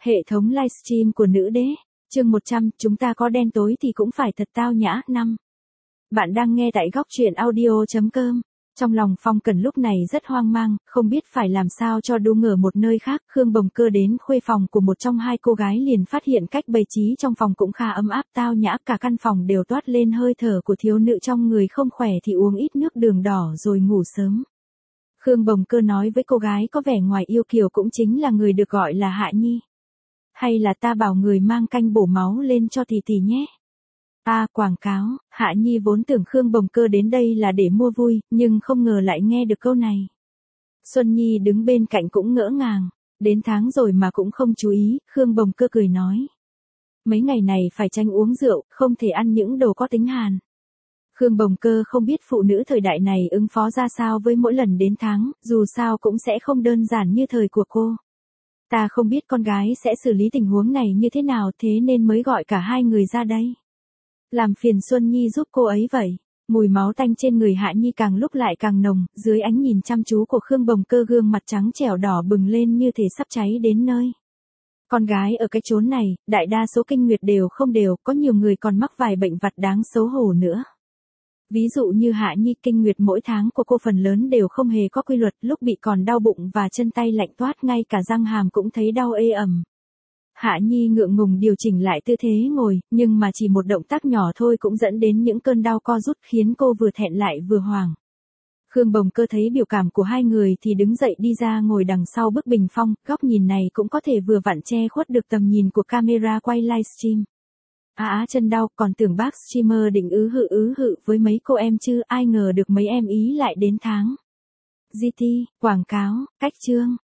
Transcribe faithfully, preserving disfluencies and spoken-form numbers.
Hệ thống livestream của nữ đế, chương một trăm, chúng ta có đen tối thì cũng phải thật tao nhã. Năm. Bạn đang nghe tại góc truyện audio chấm com. Trong lòng Phong Cẩn lúc này rất hoang mang, không biết phải làm sao cho đúng ở một nơi khác. Khương Bồng Cơ đến khuê phòng của một trong hai cô gái liền phát hiện cách bày trí trong phòng cũng khá ấm áp tao nhã, cả căn phòng đều toát lên hơi thở của thiếu nữ trong người không khỏe thì uống ít nước đường đỏ rồi ngủ sớm. Khương Bồng Cơ nói với cô gái có vẻ ngoài yêu kiều cũng chính là người được gọi là Hạ Nhi. Hay là ta bảo người mang canh bổ máu lên cho tỷ tỷ nhé. À, quảng cáo. Hạ Nhi vốn tưởng Khương Bồng Cơ đến đây là để mua vui, nhưng không ngờ lại nghe được câu này. Xuân Nhi đứng bên cạnh cũng ngỡ ngàng, đến tháng rồi mà cũng không chú ý. Khương Bồng Cơ cười nói, mấy ngày này phải tránh uống rượu, không thể ăn những đồ có tính hàn. Khương Bồng Cơ không biết phụ nữ thời đại này ứng phó ra sao với mỗi lần đến tháng, dù sao cũng sẽ không đơn giản như thời của cô. Ta không biết con gái sẽ xử lý tình huống này như thế nào, thế nên mới gọi cả hai người ra đây. Làm phiền Xuân Nhi giúp cô ấy vậy. Mùi máu tanh trên người Hạ Nhi càng lúc lại càng nồng, dưới ánh nhìn chăm chú của Khương Bồng Cơ gương mặt trắng trẻo đỏ bừng lên như thể sắp cháy đến nơi. Con gái ở cái chốn này, đại đa số kinh nguyệt đều không đều, có nhiều người còn mắc vài bệnh vặt đáng xấu hổ nữa. Ví dụ như Hạ Nhi, kinh nguyệt mỗi tháng của cô phần lớn đều không hề có quy luật, lúc bị còn đau bụng và chân tay lạnh toát, ngay cả răng hàm cũng thấy đau ê ẩm. Hạ Nhi ngượng ngùng điều chỉnh lại tư thế ngồi, nhưng mà chỉ một động tác nhỏ thôi cũng dẫn đến những cơn đau co rút khiến cô vừa thẹn lại vừa hoảng. Khương Bồng Cơ thấy biểu cảm của hai người thì đứng dậy đi ra ngồi đằng sau bức bình phong, góc nhìn này cũng có thể vừa vặn che khuất được tầm nhìn của camera quay livestream. À á chân đau, còn tưởng bác streamer định ứ hự ứ hự với mấy cô em chứ, ai ngờ được mấy em ý lại đến tháng. giê tê, quảng cáo, cách chương,